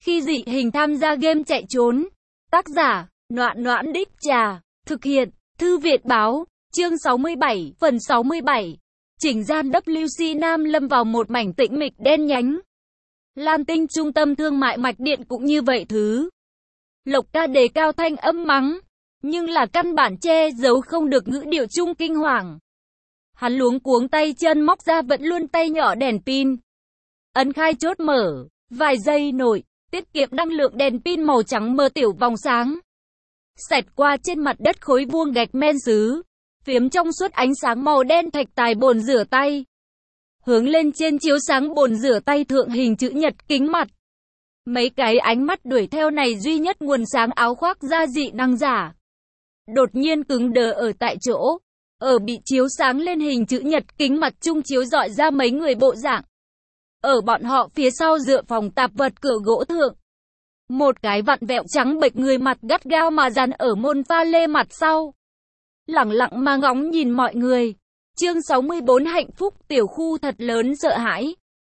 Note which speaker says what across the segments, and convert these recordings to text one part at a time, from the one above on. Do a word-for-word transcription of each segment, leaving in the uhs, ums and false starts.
Speaker 1: Khi dị hình tham gia game chạy trốn. Tác giả, Noãn Noãn Đích Trà. Thực hiện, Thư Viện Báo. Chương sáu mươi bảy, phần sáu mươi bảy. Chỉnh gian W C Nam lâm vào một mảnh tĩnh mịch đen nhánh. Lan Tinh trung tâm thương mại mạch điện cũng như vậy thứ. Lộc Ca đề cao thanh âm mắng, nhưng là căn bản che giấu không được ngữ điệu chung kinh hoàng. Hắn luống cuống tay chân móc ra vẫn luôn tay nhỏ đèn pin. Ấn khai chốt mở, vài giây nổi, tiết kiệm năng lượng đèn pin màu trắng mờ tiểu vòng sáng. Xẹt qua trên mặt đất khối vuông gạch men sứ, phiếm trong suốt ánh sáng màu đen thạch tài bồn rửa tay. Hướng lên trên chiếu sáng bồn rửa tay thượng hình chữ nhật kính mặt. Mấy cái ánh mắt đuổi theo này duy nhất nguồn sáng áo khoác da dị năng giả. Đột nhiên cứng đờ ở tại chỗ. Ở bị chiếu sáng lên hình chữ nhật kính mặt trung chiếu dọi ra mấy người bộ dạng. Ở bọn họ phía sau dựa phòng tạp vật cửa gỗ thượng. Một cái vặn vẹo trắng bệch người mặt gắt gao mà dán ở môn pha lê mặt sau. Lẳng lặng mà ngóng nhìn mọi người. Chương sáu mươi bốn hạnh phúc tiểu khu thật lớn sợ hãi.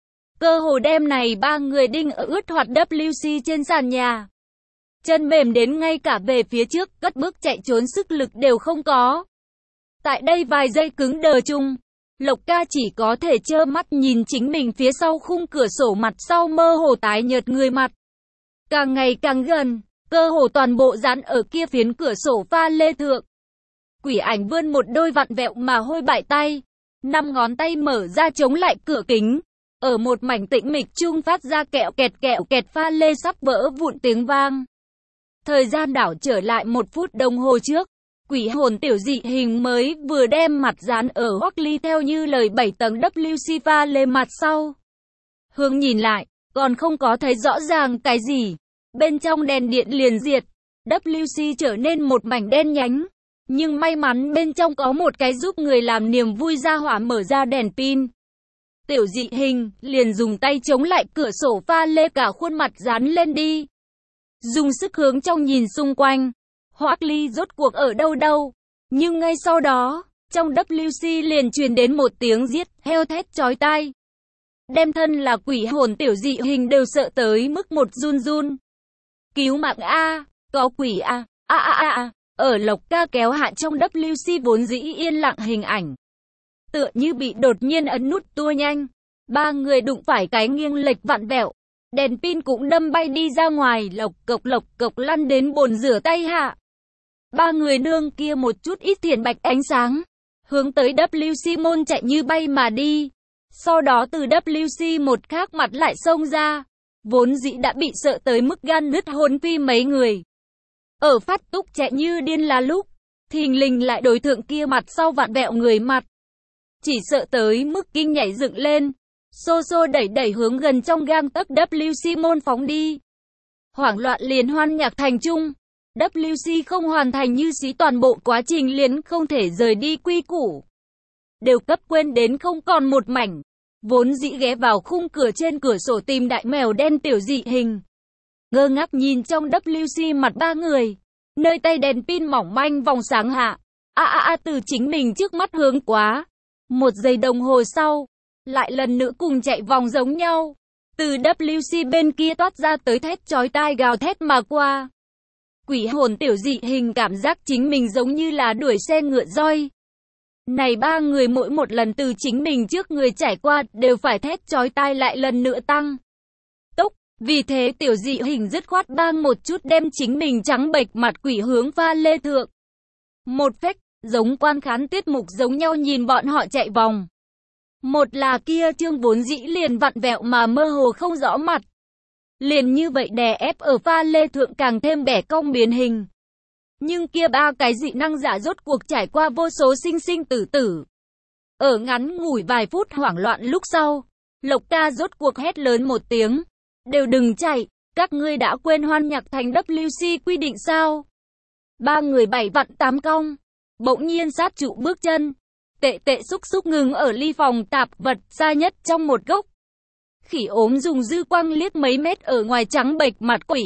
Speaker 1: Cơ hồ đêm này ba người đinh ở ướt hoạt W C trên sàn nhà. Chân mềm đến ngay cả về phía trước cất bước chạy trốn sức lực đều không có. Tại đây vài giây cứng đờ chung, Lộc Ca chỉ có thể trơ mắt nhìn chính mình phía sau khung cửa sổ mặt sau mơ hồ tái nhợt người mặt. Càng ngày càng gần, cơ hồ toàn bộ dán ở kia phiến cửa sổ pha lê thượng. Quỷ ảnh vươn một đôi vặn vẹo mà hôi bại tay, năm ngón tay mở ra chống lại cửa kính. Ở một mảnh tĩnh mịch chung phát ra kẹo kẹt kẹo kẹt pha lê sắp vỡ vụn tiếng vang. Thời gian đảo trở lại một phút đồng hồ trước. Quỷ hồn tiểu dị hình mới vừa đem mặt dán ở Oakley theo như lời bảy tầng W C pha lê mặt sau. Hướng nhìn lại, còn không có thấy rõ ràng cái gì. Bên trong đèn điện liền diệt. W C trở nên một mảnh đen nhánh. Nhưng may mắn bên trong có một cái giúp người làm niềm vui ra hỏa mở ra đèn pin. Tiểu dị hình liền dùng tay chống lại cửa sổ pha lê cả khuôn mặt dán lên đi. Dùng sức hướng trong nhìn xung quanh. Oakley rốt cuộc ở đâu đâu. Nhưng ngay sau đó, trong W C liền truyền đến một tiếng giết heo thét chói tai. Đem thân là quỷ hồn tiểu dị hình đều sợ tới mức một run run. Cứu mạng a, có quỷ a, a a a a. Ở Lộc Ca kéo hạ trong W C vốn dĩ yên lặng hình ảnh. Tựa như bị đột nhiên ấn nút tua nhanh. Ba người đụng phải cái nghiêng lệch vặn vẹo. Đèn pin cũng đâm bay đi ra ngoài, lộc cộc lộc cộc lăn đến bồn rửa tay hạ. Ba người nương kia một chút ít thiền bạch ánh sáng. Hướng tới W C môn chạy như bay mà đi. Sau đó từ W C một khác mặt lại xông ra. Vốn dĩ đã bị sợ tới mức gan nứt hồn phi mấy người. Ở phát túc chạy như điên là lúc. Thình lình lại đối tượng kia mặt sau vặn vẹo người mặt. Chỉ sợ tới mức kinh nhảy dựng lên. Xô xô đẩy đẩy hướng gần trong gang tấc W C môn phóng đi. Hoảng loạn liền hoan nhạc thành chung. W C không hoàn thành như xí toàn bộ quá trình liền không thể rời đi quy củ. Đều cấp quên đến không còn một mảnh. Vốn dĩ ghé vào khung cửa trên cửa sổ tìm đại mèo đen tiểu dị hình. Ngơ ngác nhìn trong W C mặt ba người. Nơi tay đèn pin mỏng manh vòng sáng hạ. A a a từ chính mình trước mắt hướng quá. Một giây đồng hồ sau. Lại lần nữa cùng chạy vòng giống nhau. Từ W C bên kia toát ra tới thét chói tai gào thét mà qua. Quỷ hồn tiểu dị hình cảm giác chính mình giống như là đuổi xe ngựa roi. Này ba người mỗi một lần từ chính mình trước người trải qua đều phải thét chói tai lại lần nữa tăng tốc. Vì thế tiểu dị hình dứt khoát bang một chút đem chính mình trắng bệch mặt quỷ hướng pha lê thượng. Một phách, giống quan khán tiết mục giống nhau nhìn bọn họ chạy vòng. Một là kia trương vốn dĩ liền vặn vẹo mà mơ hồ không rõ mặt. Liền như vậy đè ép ở pha lê thượng càng thêm bẻ cong biến hình. Nhưng kia ba cái dị năng giả rốt cuộc trải qua vô số sinh sinh tử tử. Ở ngắn ngủi vài phút hoảng loạn lúc sau, Lộc Ca rốt cuộc hét lớn một tiếng. Đều đừng chạy, các ngươi đã quên hoan nhạc thành W C quy định sao? Ba người bảy vặn tám cong, bỗng nhiên sát trụ bước chân. Tệ tệ xúc xúc ngừng ở ly phòng tạp vật xa nhất trong một góc. Khỉ ốm dùng dư quang liếc mấy mét ở ngoài trắng bệch mặt quỷ.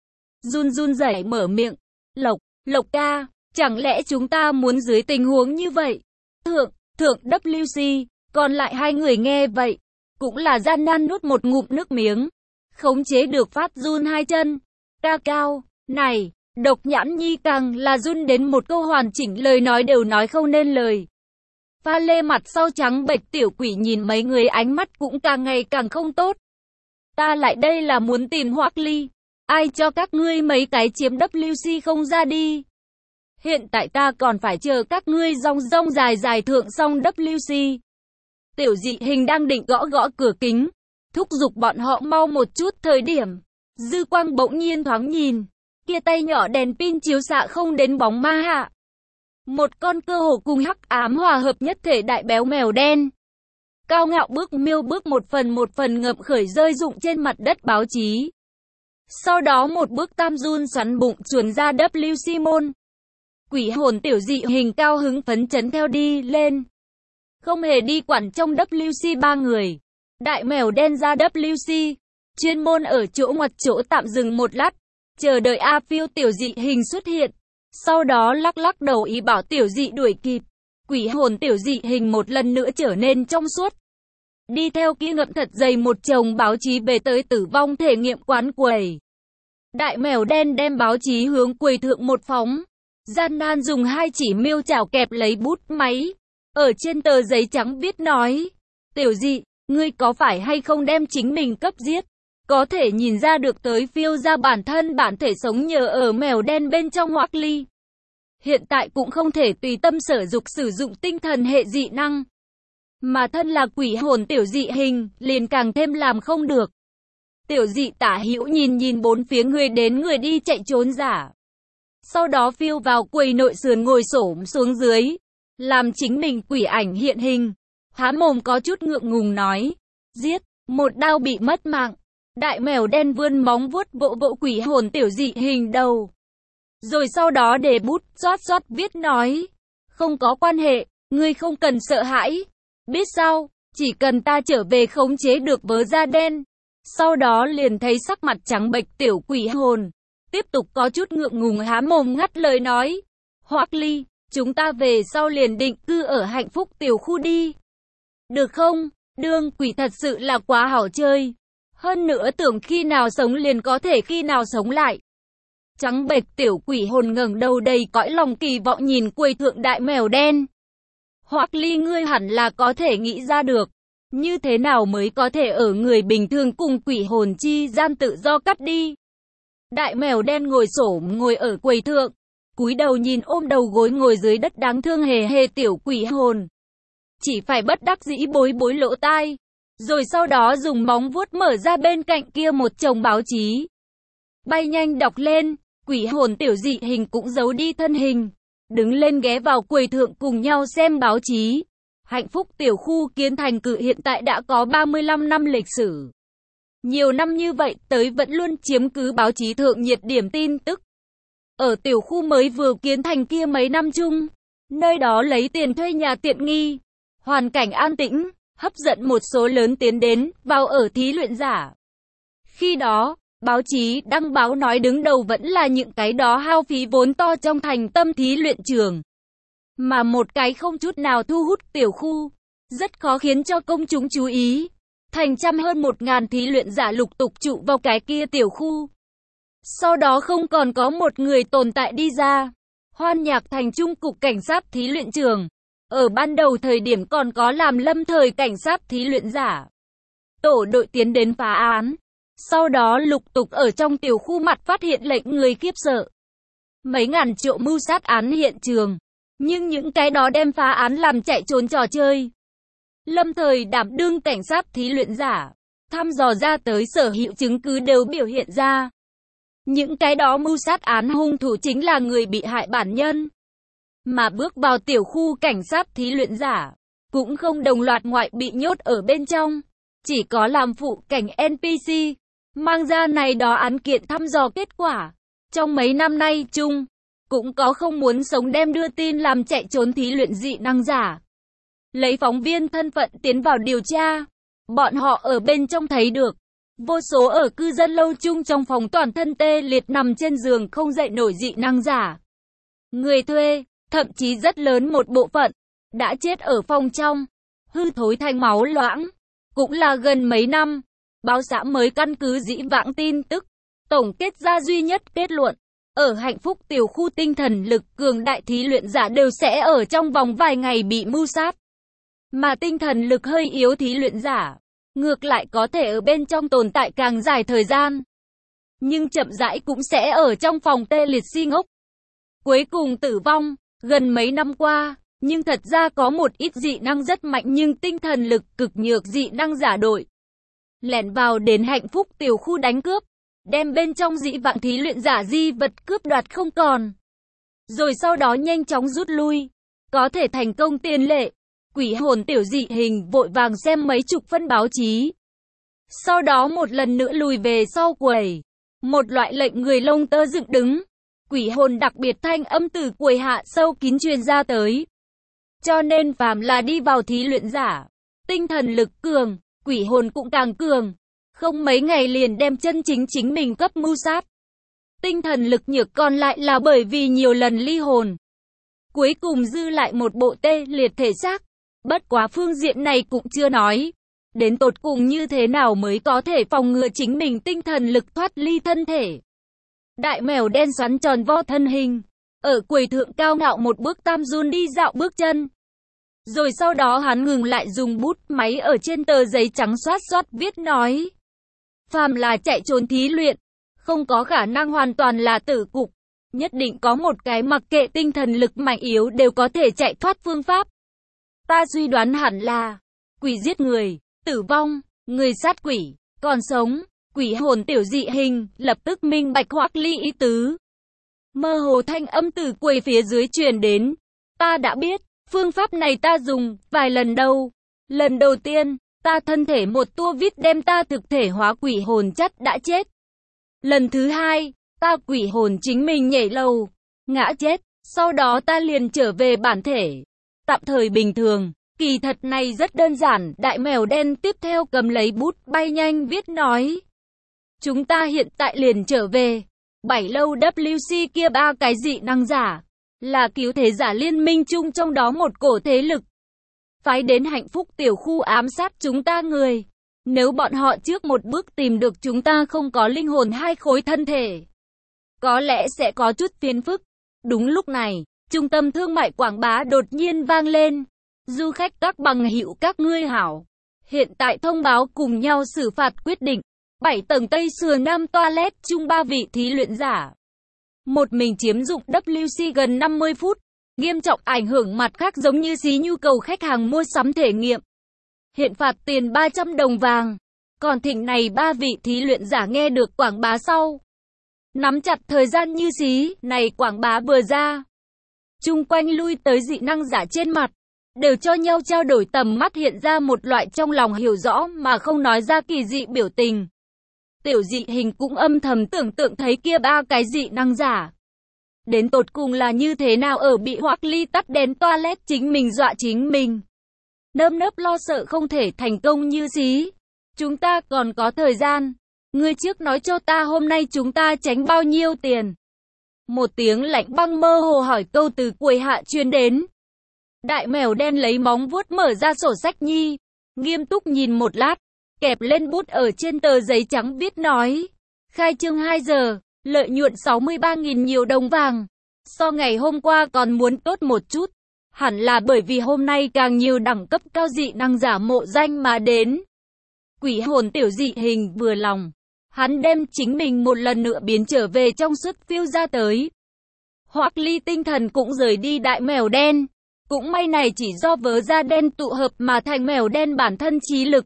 Speaker 1: Run run rẩy mở miệng. Lộc, Lộc Ca, chẳng lẽ chúng ta muốn dưới tình huống như vậy? Thượng, thượng W C, còn lại hai người nghe vậy. Cũng là gian nan nuốt một ngụm nước miếng. khống chế được phát run hai chân. Ca cao, này, Độc Nhãn Nhi càng là run đến một câu hoàn chỉnh lời nói đều nói không nên lời. Pha Lê mặt sau trắng bệch, tiểu quỷ nhìn mấy người ánh mắt cũng càng ngày càng không tốt. Ta lại đây là muốn tìm Hoắc Ly. Ai cho các ngươi mấy cái chiếm W C không ra đi. Hiện tại ta còn phải chờ các ngươi rong rong dài dài thượng xong W C. Tiểu Dị Hình đang định gõ gõ cửa kính, thúc giục bọn họ mau một chút thời điểm. Dư quang bỗng nhiên thoáng nhìn, kia tay nhỏ đèn pin chiếu xạ không đến bóng ma hạ. Một con cơ hồ cùng hắc ám hòa hợp nhất thể đại béo mèo đen. Cao ngạo bước miêu bước một phần một phần ngậm khởi rơi rụng trên mặt đất báo chí. Sau đó một bước tam run xoắn bụng chuồn ra W C môn. Quỷ hồn Tiểu Dị Hình cao hứng phấn chấn theo đi lên. Không hề đi quản trong W C ba người. Đại mèo đen ra W C. Chuyên môn ở chỗ ngoặt chỗ tạm dừng một lát. Chờ đợi A Phiêu Tiểu Dị Hình xuất hiện. Sau đó lắc lắc đầu ý bảo Tiểu Dị đuổi kịp. Quỷ hồn Tiểu Dị Hình một lần nữa trở nên trong suốt. Đi theo kia ngậm thật dày một chồng báo chí về tới tử vong thể nghiệm quán quầy. Đại mèo đen đem báo chí hướng quầy thượng một phóng. Gian nan dùng hai chỉ miêu chảo kẹp lấy bút máy. Ở trên tờ giấy trắng viết nói. Tiểu Dị, ngươi có phải hay không đem chính mình cấp giết? Có thể nhìn ra được tới phiêu ra bản thân bản thể sống nhờ ở mèo đen bên trong Hoắc Ly. Hiện tại cũng không thể tùy tâm sở dục sử dụng tinh thần hệ dị năng. Mà thân là quỷ hồn Tiểu Dị Hình, liền càng thêm làm không được. Tiểu Dị tả hữu nhìn nhìn bốn phía người đến người đi chạy trốn giả. Sau đó phiêu vào quầy nội sườn ngồi xổm xuống dưới. Làm chính mình quỷ ảnh hiện hình. Há mồm có chút ngượng ngùng nói. Giết, một đao bị mất mạng. Đại mèo đen vươn móng vuốt vỗ vỗ quỷ hồn Tiểu Dị Hình đầu. Rồi sau đó để bút xoát xoát viết nói. Không có quan hệ, ngươi không cần sợ hãi. Biết sao, chỉ cần ta trở về khống chế được vớ da đen. Sau đó liền thấy sắc mặt trắng bệch tiểu quỷ hồn. Tiếp tục có chút ngượng ngùng há mồm ngắt lời nói. Hoắc Ly, chúng ta về sau liền định cư ở hạnh phúc tiểu khu đi. Được không? Đương quỷ thật sự là quá hảo chơi. Hơn nữa tưởng khi nào sống liền có thể khi nào sống lại. Trắng bệch tiểu quỷ hồn ngẩng đầu đầy cõi lòng kỳ vọng nhìn quầy thượng đại mèo đen. Hoắc Ly, ngươi hẳn là có thể nghĩ ra được. Như thế nào mới có thể ở người bình thường cùng quỷ hồn chi gian tự do cắt đi. Đại mèo đen ngồi xổm ngồi ở quầy thượng. Cúi đầu nhìn ôm đầu gối ngồi dưới đất đáng thương hề hề tiểu quỷ hồn. Chỉ phải bất đắc dĩ bối bối lỗ tai. Rồi sau đó dùng móng vuốt mở ra bên cạnh kia một chồng báo chí. Bay nhanh đọc lên, quỷ hồn Tiểu Dị Hình cũng giấu đi thân hình. Đứng lên ghé vào quầy thượng cùng nhau xem báo chí. Hạnh phúc tiểu khu kiến thành cự hiện tại đã có ba mươi lăm năm lịch sử. Nhiều năm như vậy tới vẫn luôn chiếm cứ báo chí thượng nhiệt điểm tin tức. Ở tiểu khu mới vừa kiến thành kia mấy năm chung, nơi đó lấy tiền thuê nhà tiện nghi, hoàn cảnh an tĩnh, hấp dẫn một số lớn tiến đến, vào ở thí luyện giả. Khi đó, báo chí đăng báo nói đứng đầu vẫn là những cái đó hao phí vốn to trong thành tâm thí luyện trường. Mà một cái không chút nào thu hút tiểu khu, rất khó khiến cho công chúng chú ý. Thành trăm hơn một ngàn thí luyện giả lục tục trụ vào cái kia tiểu khu. Sau đó không còn có một người tồn tại đi ra. Hoan Nhạc thành trung cục cảnh sát thí luyện trường. Ở ban đầu thời điểm còn có làm lâm thời cảnh sát thí luyện giả. Tổ đội tiến đến phá án. Sau đó lục tục ở trong tiểu khu mặt phát hiện lệnh người khiếp sợ. Mấy ngàn triệu mưu sát án hiện trường. Nhưng những cái đó đem phá án làm chạy trốn trò chơi. Lâm thời đảm đương cảnh sát thí luyện giả. Thăm dò ra tới sở hữu chứng cứ đều biểu hiện ra. Những cái đó mưu sát án hung thủ chính là người bị hại bản nhân. Mà bước vào tiểu khu cảnh sát thí luyện giả. Cũng không đồng loạt ngoại bị nhốt ở bên trong. Chỉ có làm phụ cảnh en pê xê. Mang ra này đó án kiện thăm dò kết quả. Trong mấy năm nay chung. Cũng có không muốn sống đem đưa tin làm chạy trốn thí luyện dị năng giả. Lấy phóng viên thân phận tiến vào điều tra. Bọn họ ở bên trong thấy được. Vô số ở cư dân lâu chung trong phòng toàn thân tê liệt nằm trên giường không dậy nổi dị năng giả. Người thuê, thậm chí rất lớn một bộ phận, đã chết ở phòng trong. Hư thối thành máu loãng. Cũng là gần mấy năm. báo xã mới căn cứ dĩ vãng tin tức, tổng kết ra duy nhất kết luận. Ở hạnh phúc tiểu khu tinh thần lực cường đại thí luyện giả đều sẽ ở trong vòng vài ngày bị mưu sát. Mà tinh thần lực hơi yếu thí luyện giả, ngược lại có thể ở bên trong tồn tại càng dài thời gian. Nhưng chậm rãi cũng sẽ ở trong phòng tê liệt si ngốc. Cuối cùng tử vong, gần mấy năm qua, nhưng thật ra có một ít dị năng rất mạnh nhưng tinh thần lực cực nhược dị năng giả đội. Lẻn vào đến hạnh phúc tiểu khu đánh cướp, đem bên trong dĩ vãng thí luyện giả di vật cướp đoạt không còn. Rồi sau đó nhanh chóng rút lui, có thể thành công tiền lệ. Quỷ hồn tiểu dị hình vội vàng xem mấy chục phân báo chí. Sau đó một lần nữa lùi về sau quầy. Một loại lệnh người lông tơ dựng đứng. Quỷ hồn đặc biệt thanh âm từ quầy hạ sâu kín truyền ra tới. Cho nên phàm là đi vào thí luyện giả, tinh thần lực cường, quỷ hồn cũng càng cường. Không mấy ngày liền đem chân chính chính mình cấp mưu sát. Tinh thần lực nhược còn lại là bởi vì nhiều lần ly hồn. Cuối cùng dư lại một bộ tê liệt thể xác. Bất quá phương diện này cũng chưa nói. Đến tột cùng như thế nào mới có thể phòng ngừa chính mình tinh thần lực thoát ly thân thể. Đại mèo đen xoắn tròn vo thân hình. Ở quầy thượng cao ngạo một bước tam run đi dạo bước chân. Rồi sau đó hắn ngừng lại dùng bút máy ở trên tờ giấy trắng xoát xoát viết nói. Phàm là chạy trốn thí luyện, không có khả năng hoàn toàn là tử cục. Nhất định có một cái mặc kệ tinh thần lực mạnh yếu đều có thể chạy thoát phương pháp. Ta suy đoán hẳn là quỷ giết người, tử vong, người sát quỷ, còn sống, quỷ hồn tiểu dị hình, lập tức minh bạch Hoắc Ly ý tứ. Mơ hồ thanh âm từ quầy phía dưới truyền đến. Ta đã biết, phương pháp này ta dùng vài lần đâu. Lần đầu tiên, ta thân thể một tua vít đem ta thực thể hóa quỷ hồn chất đã chết. Lần thứ hai, ta quỷ hồn chính mình nhảy lầu, ngã chết, sau đó ta liền trở về bản thể. Tạm thời bình thường, kỳ thật này rất đơn giản, đại mèo đen tiếp theo cầm lấy bút bay nhanh viết nói. Chúng ta hiện tại liền trở về, bảy lâu W C kia ba cái dị năng giả, là cứu thế giả liên minh chung trong đó một cổ thế lực. Phái đến hạnh phúc tiểu khu ám sát chúng ta người. Nếu bọn họ trước một bước tìm được chúng ta không có linh hồn hai khối thân thể, có lẽ sẽ có chút phiền phức. Đúng lúc này, trung tâm thương mại quảng bá đột nhiên vang lên. Du khách các bằng hữu các ngươi hảo. Hiện tại thông báo cùng nhau xử phạt quyết định. bảy tầng Tây Sườn Nam toilet chung ba vị thí luyện giả. Một mình chiếm dụng W C gần năm mươi phút. Nghiêm trọng ảnh hưởng mặt khác giống như xí nhu cầu khách hàng mua sắm thể nghiệm. Hiện phạt tiền ba trăm đồng vàng. Còn thịnh này ba vị thí luyện giả nghe được quảng bá sau. Nắm chặt thời gian như xí, này quảng bá vừa ra. Chung quanh lui tới dị năng giả trên mặt. Đều cho nhau trao đổi tầm mắt hiện ra một loại trong lòng hiểu rõ mà không nói ra kỳ dị biểu tình. Tiểu dị hình cũng âm thầm tưởng tượng thấy kia ba cái dị năng giả. Đến tột cùng là như thế nào ở bị Hoắc Ly tắt đèn toilet chính mình dọa chính mình. Nơm nớp lo sợ không thể thành công như xí. Chúng ta còn có thời gian. Ngươi trước nói cho ta hôm nay chúng ta tránh bao nhiêu tiền. Một tiếng lạnh băng mơ hồ hỏi câu từ quầy hạ truyền đến. Đại mèo đen lấy móng vuốt mở ra sổ sách nhi. Nghiêm túc nhìn một lát. Kẹp lên bút ở trên tờ giấy trắng viết nói. Khai trương hai giờ. Lợi nhuận sáu mươi ba nghìn nhiều đồng vàng. So ngày hôm qua còn muốn tốt một chút. Hẳn là bởi vì hôm nay càng nhiều đẳng cấp cao dị năng giả mộ danh mà đến. Quỷ hồn tiểu dị hình vừa lòng. Hắn đem chính mình một lần nữa biến trở về trong suốt phiêu ra tới. Hoắc Ly tinh thần cũng rời đi đại mèo đen. Cũng may này chỉ do vớ da đen tụ hợp mà thành mèo đen bản thân trí lực.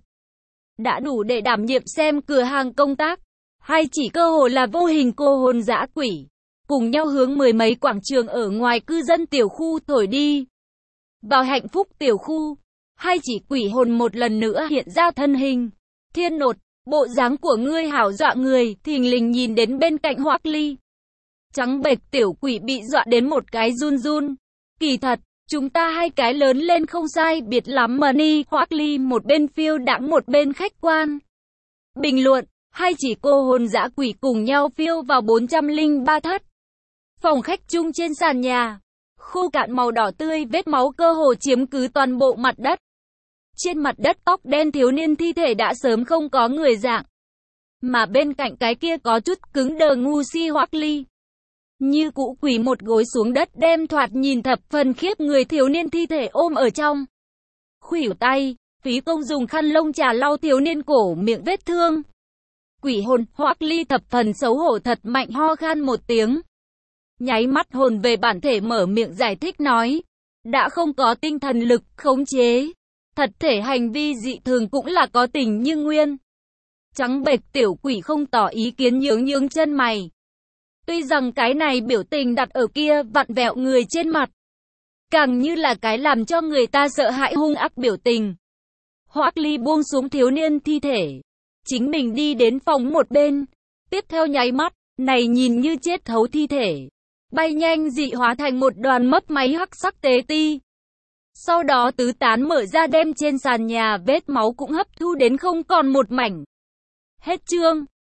Speaker 1: Đã đủ để đảm nhiệm xem cửa hàng công tác. Hay chỉ cơ hồ là vô hình cô hồn dã quỷ. Cùng nhau hướng mười mấy quảng trường ở ngoài cư dân tiểu khu thổi đi. Vào hạnh phúc tiểu khu. Hay chỉ quỷ hồn một lần nữa hiện ra thân hình. Thiên nột, bộ dáng của ngươi hảo dọa người, thình lình nhìn đến bên cạnh Hoắc Ly. Trắng bệch tiểu quỷ bị dọa đến một cái run run. Kỳ thật, chúng ta hai cái lớn lên không sai biệt lắm mà ni. Hoắc Ly một bên phiêu đãng một bên khách quan. Bình luận, hay chỉ cô hồn dã quỷ cùng nhau phiêu vào bốn trăm lẻ ba thất. Phòng khách chung trên sàn nhà. Khô cạn màu đỏ tươi vết máu cơ hồ chiếm cứ toàn bộ mặt đất. Trên mặt đất tóc đen thiếu niên thi thể đã sớm không có người dạng. Mà bên cạnh cái kia có chút cứng đờ ngu si Hoắc Ly. Như cũ quỳ một gối xuống đất đem thoạt nhìn thập phần khiếp người thiếu niên thi thể ôm ở trong khuỷu tay, phí công dùng khăn lông trà lau thiếu niên cổ miệng vết thương. Quỷ hồn, Hoắc Ly thập phần xấu hổ thật mạnh ho khan một tiếng. Nháy mắt hồn về bản thể mở miệng giải thích nói. Đã không có tinh thần lực khống chế. Thật thể hành vi dị thường cũng là có tình như nguyên. Trắng bệch tiểu quỷ không tỏ ý kiến nhướng nhướng chân mày. Tuy rằng cái này biểu tình đặt ở kia vặn vẹo người trên mặt. Càng như là cái làm cho người ta sợ hãi hung ác biểu tình. Hoắc Ly buông xuống thiếu niên thi thể. Chính mình đi đến phòng một bên. Tiếp theo nháy mắt, này nhìn như chết thấu thi thể. Bay nhanh dị hóa thành một đoàn mấp máy hắc sắc tế ti. Sau đó tứ tán mở ra đem trên sàn nhà vết máu cũng hấp thu đến không còn một mảnh. Hết chương.